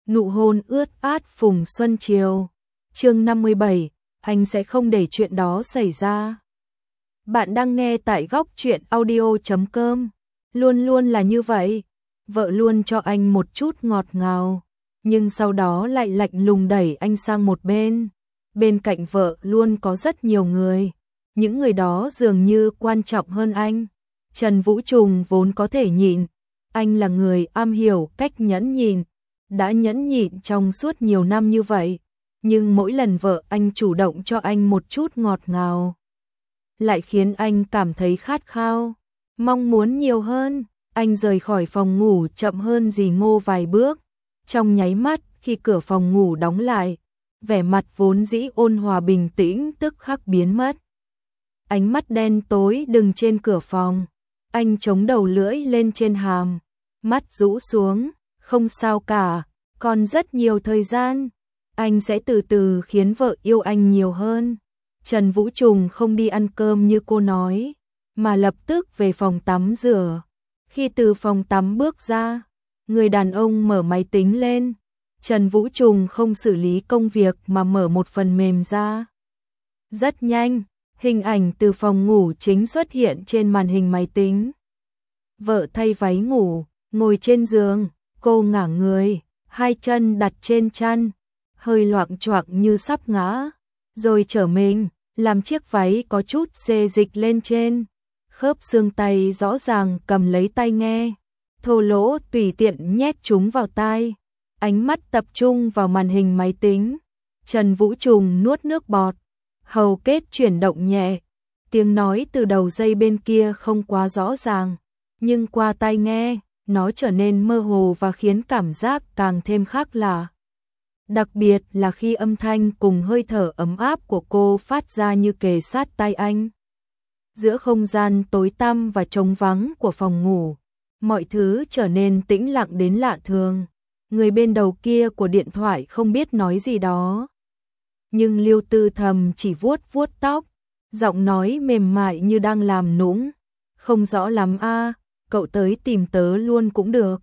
Nụ hôn ướt át phùng xuân chiều. Chương 57, anh sẽ không để chuyện đó xảy ra. Bạn đang nghe tại góc truyện audio.com. Luôn luôn là như vậy, vợ luôn cho anh một chút ngọt ngào, nhưng sau đó lại lạnh lùng đẩy anh sang một bên. Bên cạnh vợ luôn có rất nhiều người, những người đó dường như quan trọng hơn anh. Trần Vũ Trùng vốn có thể nhịn, anh là người am hiểu cách nhẫn nhịn, đã nhẫn nhịn trong suốt nhiều năm như vậy, nhưng mỗi lần vợ anh chủ động cho anh một chút ngọt ngào, lại khiến anh cảm thấy khát khao, mong muốn nhiều hơn. Anh rời khỏi phòng ngủ chậm hơn dì Ngô vài bước, trong nháy mắt khi cửa phòng ngủ đóng lại, vẻ mặt vốn dĩ ôn hòa bình tĩnh tức khắc biến mất. Ánh mắt đen tối đừng trên cửa phòng, anh chống đầu lưỡi lên trên hàm, mắt rũ xuống, không sao cả, còn rất nhiều thời gian, anh sẽ từ từ khiến vợ yêu anh nhiều hơn. Trần Vũ Trùng không đi ăn cơm như cô nói, mà lập tức về phòng tắm rửa. Khi từ phòng tắm bước ra, người đàn ông mở máy tính lên. Trần Vũ Trùng không xử lý công việc mà mở một phần mềm ra. Rất nhanh, hình ảnh từ phòng ngủ chính xuất hiện trên màn hình máy tính. Vợ thay váy ngủ, ngồi trên giường, cô ngả người, hai chân đặt trên chăn, hơi loạng choạng như sắp ngã, rồi trở mình, làm chiếc váy có chút xê dịch lên trên. Khớp xương tay rõ ràng cầm lấy tai nghe, thô lỗ tùy tiện nhét chúng vào tai. Ánh mắt tập trung vào màn hình máy tính. Trần Vũ Trùng nuốt nước bọt, hầu kết chuyển động nhẹ. Tiếng nói từ đầu dây bên kia không quá rõ ràng, nhưng qua tai nghe, nó trở nên mơ hồ và khiến cảm giác càng thêm khác lạ. Đặc biệt là khi âm thanh cùng hơi thở ấm áp của cô phát ra như kề sát tai anh. Giữa không gian tối tăm và trống vắng của phòng ngủ, mọi thứ trở nên tĩnh lặng đến lạ thường. Người bên đầu kia của điện thoại không biết nói gì đó, nhưng Liêu Tư Thầm chỉ vuốt vuốt tóc, giọng nói mềm mại như đang làm nũng. Không rõ lắm a, cậu tới tìm tớ luôn cũng được.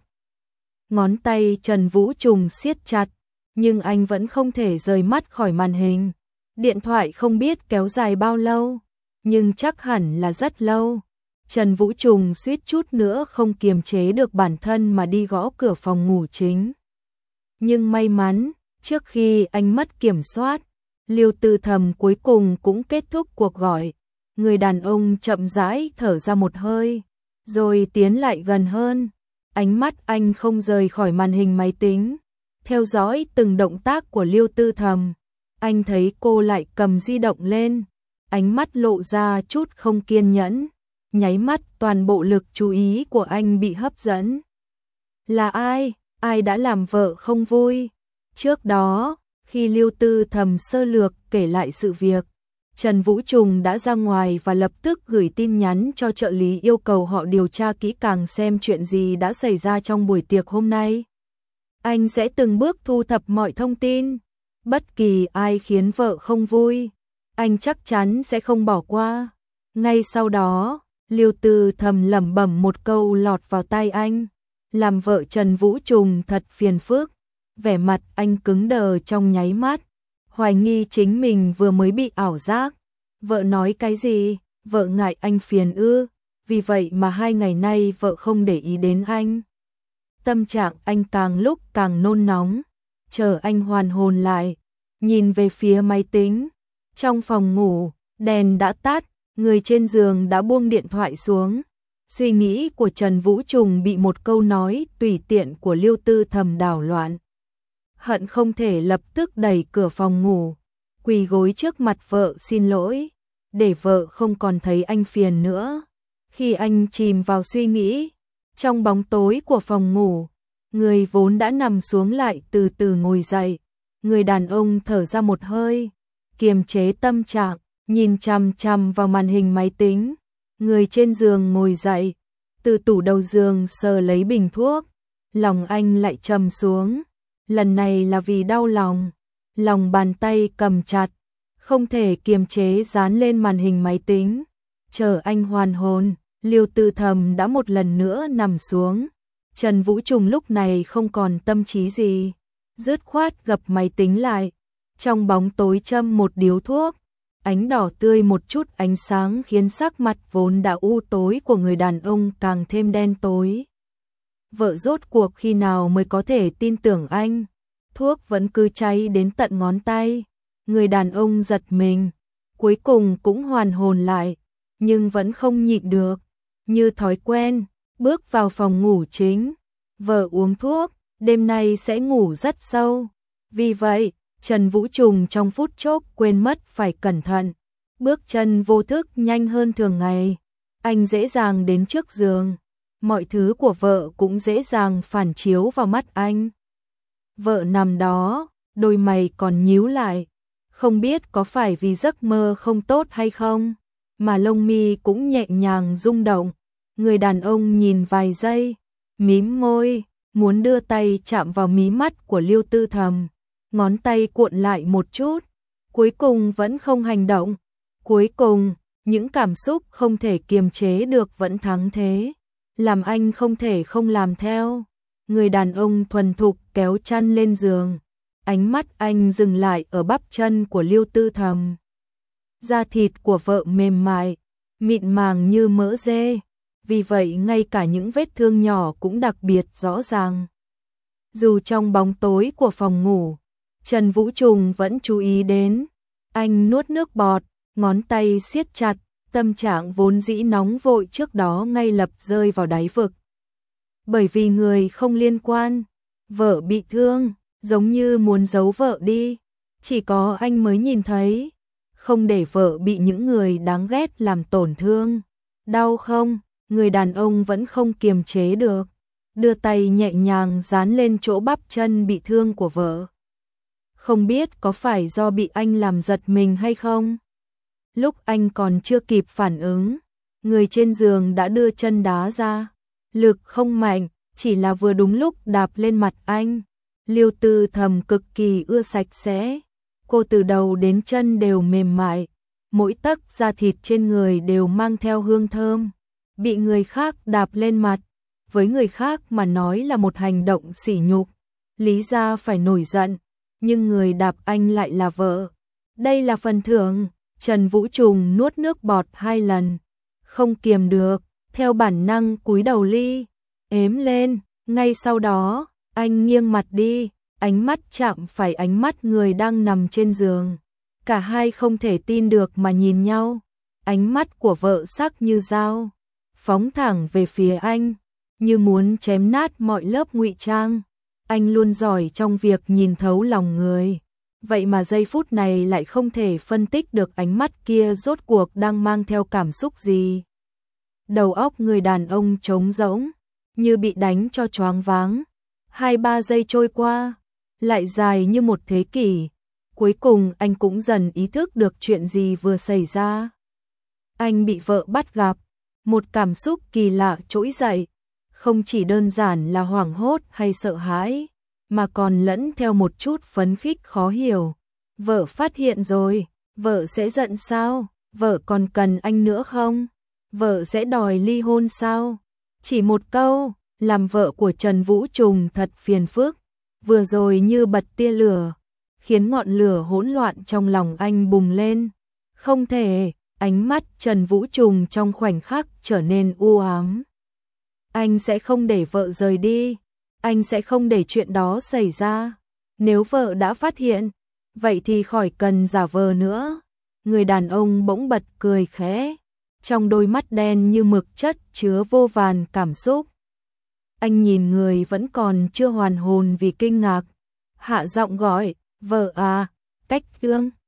Ngón tay Trần Vũ Trùng siết chặt, nhưng anh vẫn không thể rời mắt khỏi màn hình. Điện thoại không biết kéo dài bao lâu, nhưng chắc hẳn là rất lâu. Trần Vũ Trùng suýt chút nữa không kiềm chế được bản thân mà đi gõ cửa phòng ngủ chính. Nhưng may mắn, trước khi anh mất kiểm soát, Liêu Tư Thầm cuối cùng cũng kết thúc cuộc gọi. Người đàn ông chậm rãi thở ra một hơi, rồi tiến lại gần hơn. Ánh mắt anh không rời khỏi màn hình máy tính, theo dõi từng động tác của Liêu Tư Thầm. Anh thấy cô lại cầm di động lên, ánh mắt lộ ra chút không kiên nhẫn. Nháy mắt toàn bộ lực chú ý của anh bị hấp dẫn. Là ai? Ai đã làm vợ không vui? Trước đó, khi Liêu Tư Thầm sơ lược kể lại sự việc, Trần Vũ Trùng đã ra ngoài và lập tức gửi tin nhắn cho trợ lý yêu cầu họ điều tra kỹ càng xem chuyện gì đã xảy ra trong buổi tiệc hôm nay. Anh sẽ từng bước thu thập mọi thông tin. Bất kỳ ai khiến vợ không vui, anh chắc chắn sẽ không bỏ qua. Ngay sau đó, Liêu Tư Thầm lẩm bẩm một câu lọt vào tai anh, làm vợ Trần Vũ Trùng thật phiền phức. Vẻ mặt anh cứng đờ trong nháy mắt, hoài nghi chính mình vừa mới bị ảo giác. Vợ nói cái gì? Vợ ngại anh phiền ư? Vì vậy mà 2 ngày nay vợ không để ý đến anh. Tâm trạng anh càng lúc càng nôn nóng. Chờ anh hoàn hồn lại, nhìn về phía máy tính. Trong phòng ngủ, đèn đã tắt, người trên giường đã buông điện thoại xuống. Suy nghĩ của Trần Vũ Trùng bị một câu nói tùy tiện của Liêu Tư Thầm đảo loạn. Hận không thể lập tức đẩy cửa phòng ngủ, quỳ gối trước mặt vợ xin lỗi, để vợ không còn thấy anh phiền nữa. Khi anh chìm vào suy nghĩ, trong bóng tối của phòng ngủ, người vốn đã nằm xuống lại từ từ ngồi dậy. Người đàn ông thở ra một hơi, kiềm chế tâm trạng, nhìn chằm chằm vào màn hình máy tính. Người trên giường ngồi dậy, từ tủ đầu giường sờ lấy bình thuốc. Lòng anh lại trầm xuống, lần này là vì đau lòng. Lòng bàn tay cầm chặt, không thể kiềm chế dán lên màn hình máy tính. Chờ anh hoàn hồn, Liêu Tư Thầm đã một lần nữa nằm xuống. Trần Vũ Trùng lúc này không còn tâm trí gì, dứt khoát gập máy tính lại, trong bóng tối châm một điếu thuốc, ánh đỏ tươi một chút ánh sáng khiến sắc mặt vốn đã u tối của người đàn ông càng thêm đen tối. Vợ rốt cuộc khi nào mới có thể tin tưởng anh? Thuốc vẫn cứ cháy đến tận ngón tay. Người đàn ông giật mình, cuối cùng cũng hoàn hồn lại, nhưng vẫn không nhịn được. Như thói quen, bước vào phòng ngủ chính. Vợ uống thuốc, đêm nay sẽ ngủ rất sâu. Vì vậy, Trần Vũ Trùng trong phút chốc quên mất phải cẩn thận. Bước chân vô thức nhanh hơn thường ngày. Anh dễ dàng đến trước giường. Mọi thứ của vợ cũng dễ dàng phản chiếu vào mắt anh. Vợ nằm đó, đôi mày còn nhíu lại. Không biết có phải vì giấc mơ không tốt hay không, mà lông mi cũng nhẹ nhàng rung động. Người đàn ông nhìn vài giây, mím môi, muốn đưa tay chạm vào mí mắt của Liêu Tư Thầm. Ngón tay cuộn lại một chút, cuối cùng vẫn không hành động. Cuối cùng, những cảm xúc không thể kiềm chế được vẫn thắng thế, làm anh không thể không làm theo. Người đàn ông thuần thục kéo chăn lên giường, ánh mắt anh dừng lại ở bắp chân của Liêu Tư Thầm. Da thịt của vợ mềm mại, mịn màng như mỡ dê, vì vậy ngay cả những vết thương nhỏ cũng đặc biệt rõ ràng. Dù trong bóng tối của phòng ngủ, Trần Vũ Trùng vẫn chú ý đến. Anh nuốt nước bọt, ngón tay siết chặt, tâm trạng vốn dĩ nóng vội trước đó ngay lập rơi vào đáy vực. Bởi vì người không liên quan, vợ bị thương, giống như muốn giấu vợ đi, chỉ có anh mới nhìn thấy, không để vợ bị những người đáng ghét làm tổn thương. Đau không? Người đàn ông vẫn không kiềm chế được, đưa tay nhẹ nhàng dán lên chỗ bắp chân bị thương của vợ. Không biết có phải do bị anh làm giật mình hay không? Lúc anh còn chưa kịp phản ứng, người trên giường đã đưa chân đá ra. Lực không mạnh, chỉ là vừa đúng lúc đạp lên mặt anh. Liêu Tư Thầm cực kỳ ưa sạch sẽ. Cô từ đầu đến chân đều mềm mại, mỗi tấc da thịt trên người đều mang theo hương thơm. Bị người khác đạp lên mặt, với người khác mà nói là một hành động sỉ nhục. Lý ra phải nổi giận, nhưng người đạp anh lại là vợ. Đây là phần thưởng. Trần Vũ Trùng nuốt nước bọt 2 lần, không kiềm được, theo bản năng cúi đầu ếm lên. Ngay sau đó, anh nghiêng mặt đi, ánh mắt chạm phải ánh mắt người đang nằm trên giường. Cả hai không thể tin được mà nhìn nhau. Ánh mắt của vợ sắc như dao, phóng thẳng về phía anh, như muốn chém nát mọi lớp ngụy trang. Anh luôn giỏi trong việc nhìn thấu lòng người. Vậy mà giây phút này lại không thể phân tích được ánh mắt kia rốt cuộc đang mang theo cảm xúc gì. Đầu óc người đàn ông trống rỗng, như bị đánh cho choáng váng. 2-3 giây trôi qua, lại dài như một thế kỷ. Cuối cùng anh cũng dần ý thức được chuyện gì vừa xảy ra. Anh bị vợ bắt gặp, một cảm xúc kỳ lạ trỗi dậy, không chỉ đơn giản là hoảng hốt hay sợ hãi, mà còn lẫn theo một chút phấn khích khó hiểu. Vợ phát hiện rồi, vợ sẽ giận sao? Vợ còn cần anh nữa không? Vợ sẽ đòi ly hôn sao? Chỉ một câu, làm vợ của Trần Vũ Trùng thật phiền phức. Vừa rồi như bật tia lửa, khiến ngọn lửa hỗn loạn trong lòng anh bùng lên. Không thể, ánh mắt Trần Vũ Trùng trong khoảnh khắc trở nên u ám. Anh sẽ không để vợ rời đi. Anh sẽ không để chuyện đó xảy ra. Nếu vợ đã phát hiện, vậy thì khỏi cần giả vờ nữa. Người đàn ông bỗng bật cười khẽ, trong đôi mắt đen như mực chất chứa vô vàn cảm xúc. Anh nhìn người vẫn còn chưa hoàn hồn vì kinh ngạc, hạ giọng gọi, vợ à, cách tương.